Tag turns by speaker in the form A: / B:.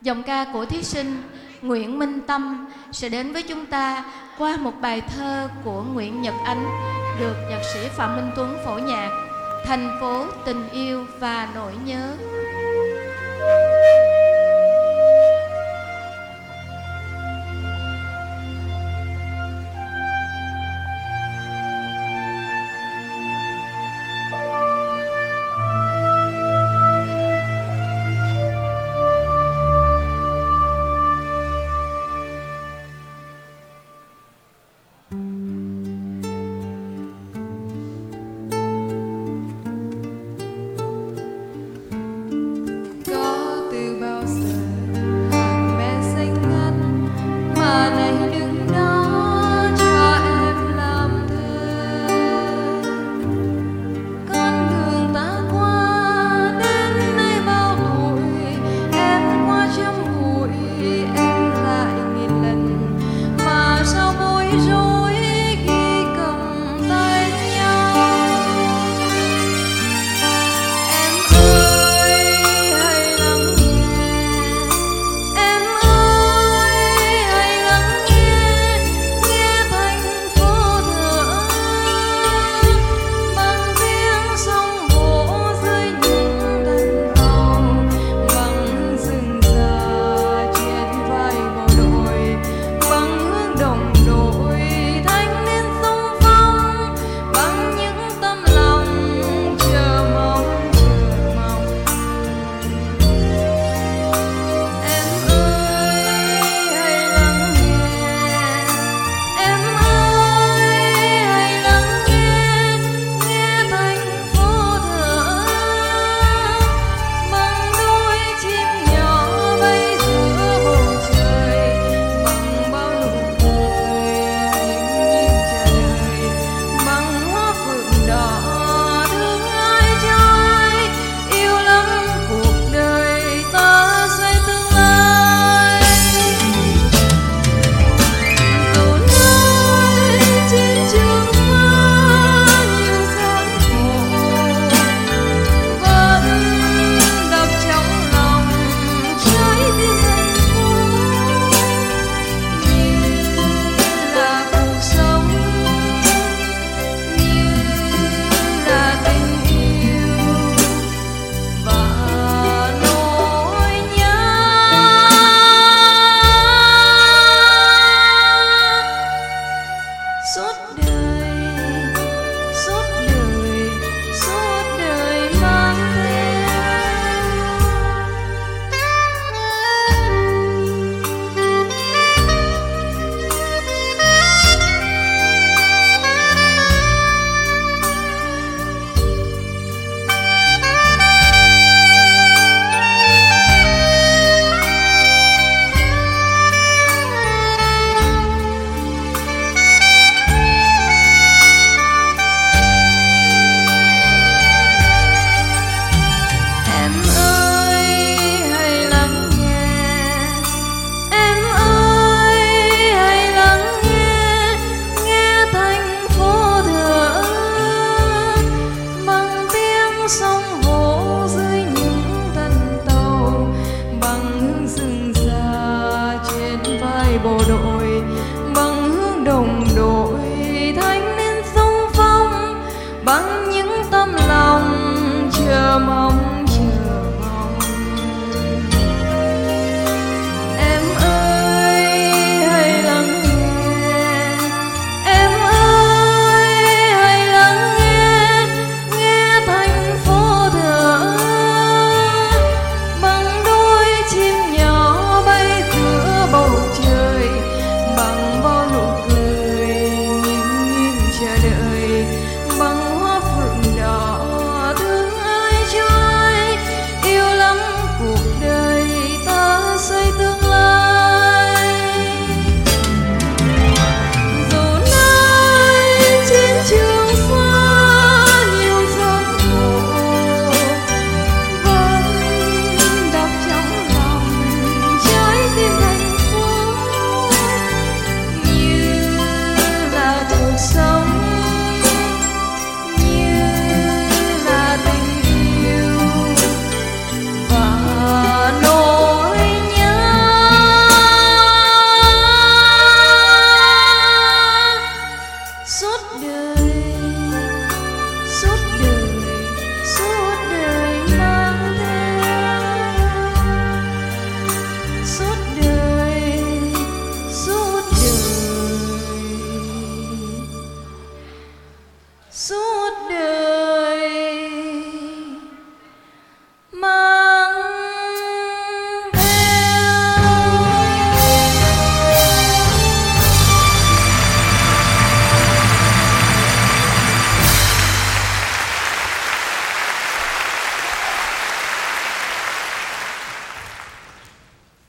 A: Giọng ca của thí sinh Nguyễn Minh Tâm sẽ đến với chúng ta qua một bài thơ của Nguyễn Nhật Ánh được nhạc sĩ Phạm Minh Tuấn phổ nhạc, Thành phố tình yêu và nỗi nhớ.
B: bộ đội bằng hướng đồng đội, thanh niên xung phong bằng những tấm lòng chờ mong chờ mong. Em ơi hãy lắng nghe, em ơi hãy lắng nghe, nghe thành phố thở bằng đôi chim nhỏ Suốt